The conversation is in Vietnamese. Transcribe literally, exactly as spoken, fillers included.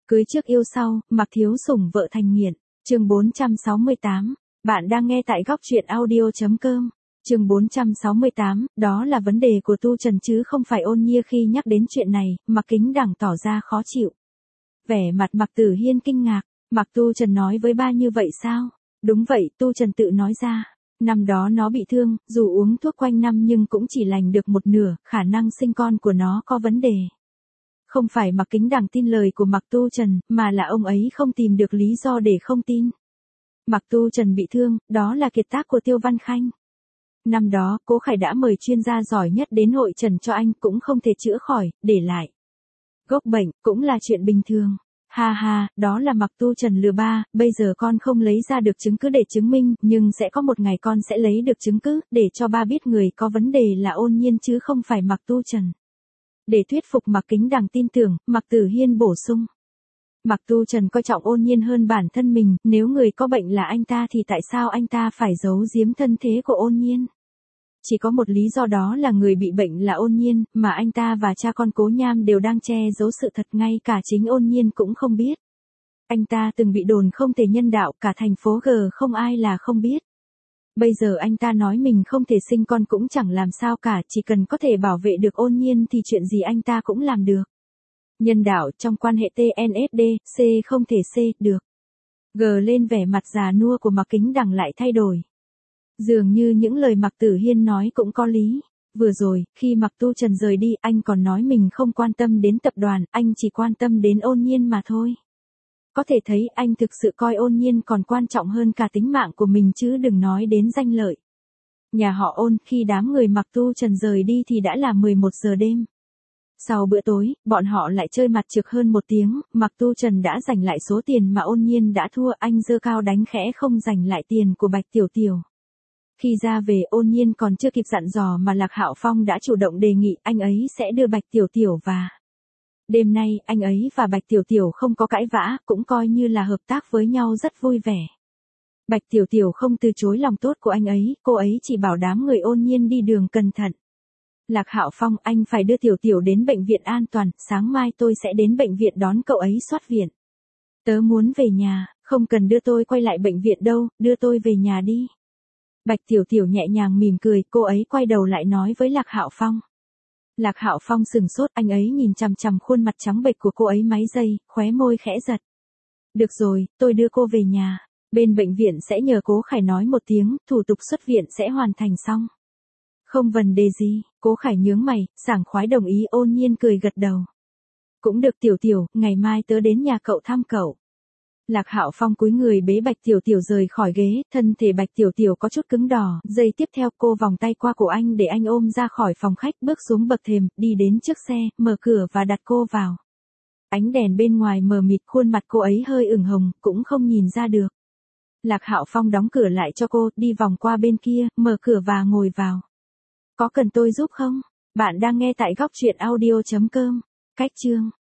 Cưới trước yêu sau, Mạc Thiếu Sủng vợ thành nghiện. Chương bốn trăm sáu mươi tám. Bạn đang nghe tại góc truyện audio chấm com. Chương bốn trăm sáu mươi tám, đó là vấn đề của Tu Trần chứ không phải Ôn Nhiên. Khi nhắc đến chuyện này, Mạc Kính Đằng tỏ ra khó chịu. Vẻ mặt Mạc Tử Hiên kinh ngạc, Mạc Tu Trần nói với ba như vậy sao? Đúng vậy, Tu Trần tự nói ra. Năm đó nó bị thương, dù uống thuốc quanh năm nhưng cũng chỉ lành được một nửa, khả năng sinh con của nó có vấn đề. Không phải Mạc Kính Đằng tin lời của Mạc Tu Trần, mà là ông ấy không tìm được lý do để không tin. Mạc Tu Trần bị thương, đó là kiệt tác của Tiêu Văn Khanh. Năm đó, Cố Khải đã mời chuyên gia giỏi nhất đến hội trần cho anh, cũng không thể chữa khỏi, để lại gốc bệnh, cũng là chuyện bình thường. Ha ha, đó là Mạc Tu Trần lừa ba, bây giờ con không lấy ra được chứng cứ để chứng minh, nhưng sẽ có một ngày con sẽ lấy được chứng cứ, để cho ba biết người có vấn đề là Ôn Nhiên chứ không phải Mạc Tu Trần. Để thuyết phục Mạc Kính Đằng tin tưởng, Mạc Tử Hiên bổ sung. Mạc Tu Trần coi trọng Ôn Nhiên hơn bản thân mình, nếu người có bệnh là anh ta thì tại sao anh ta phải giấu giếm thân thế của Ôn Nhiên? Chỉ có một lý do, đó là người bị bệnh là Ôn Nhiên, mà anh ta và cha con Cố Nham đều đang che giấu sự thật, ngay cả chính Ôn Nhiên cũng không biết. Anh ta từng bị đồn không thể nhân đạo, cả thành phố G không ai là không biết. Bây giờ anh ta nói mình không thể sinh con cũng chẳng làm sao cả, chỉ cần có thể bảo vệ được Ôn Nhiên thì chuyện gì anh ta cũng làm được. Nhân đạo trong quan hệ tê en ét đê, C không thể C được. G lên, vẻ mặt già nua của Mạc Kính Đằng lại thay đổi. Dường như những lời Mạc Tử Hiên nói cũng có lý. Vừa rồi, khi Mạc Tu Trần rời đi, anh còn nói mình không quan tâm đến tập đoàn, anh chỉ quan tâm đến Ôn Nhiên mà thôi. Có thể thấy anh thực sự coi Ôn Nhiên còn quan trọng hơn cả tính mạng của mình, chứ đừng nói đến danh lợi. Nhà họ Ôn, khi đám người Mạc Tu Trần rời đi thì đã là mười một giờ đêm. Sau bữa tối, bọn họ lại chơi mặt trược hơn một tiếng, Mạc Tu Trần đã giành lại số tiền mà Ôn Nhiên đã thua, anh giơ cao đánh khẽ không giành lại tiền của Bạch Tiểu Tiểu. Khi ra về, Ôn Nhiên còn chưa kịp dặn dò mà Lạc Hạo Phong đã chủ động đề nghị anh ấy sẽ đưa Bạch Tiểu Tiểu và. Đêm nay, anh ấy và Bạch Tiểu Tiểu không có cãi vã, cũng coi như là hợp tác với nhau rất vui vẻ. Bạch Tiểu Tiểu không từ chối lòng tốt của anh ấy, cô ấy chỉ bảo đám người Ôn Nhiên đi đường cẩn thận. Lạc Hạo Phong, anh phải đưa Tiểu Tiểu đến bệnh viện an toàn, sáng mai tôi sẽ đến bệnh viện đón cậu ấy xuất viện. Tớ muốn về nhà, không cần đưa tôi quay lại bệnh viện đâu, đưa tôi về nhà đi. Bạch Tiểu Tiểu nhẹ nhàng mỉm cười, cô ấy quay đầu lại nói với Lạc Hạo Phong. Lạc Hạo Phong sừng sốt, anh ấy nhìn chằm chằm khuôn mặt trắng bệch của cô ấy mấy giây, khóe môi khẽ giật. Được rồi, tôi đưa cô về nhà. Bên bệnh viện sẽ nhờ Cố Khải nói một tiếng, thủ tục xuất viện sẽ hoàn thành xong. Không vấn đề gì, Cố Khải nhướng mày, sảng khoái đồng ý. Ôn Nhiên cười gật đầu. Cũng được Tiểu Tiểu, ngày mai tớ đến nhà cậu thăm cậu. Lạc Hạo Phong cúi người bế Bạch Tiểu Tiểu rời khỏi ghế, thân thể Bạch Tiểu Tiểu có chút cứng đỏ, giây tiếp theo cô vòng tay qua cổ anh để anh ôm ra khỏi phòng khách, bước xuống bậc thềm, đi đến trước xe, mở cửa và đặt cô vào. Ánh đèn bên ngoài mờ mịt, khuôn mặt cô ấy hơi ửng hồng, cũng không nhìn ra được. Lạc Hạo Phong đóng cửa lại cho cô, đi vòng qua bên kia, mở cửa và ngồi vào. Có cần tôi giúp không? Bạn đang nghe tại góc truyện audio chấm com. Cách chương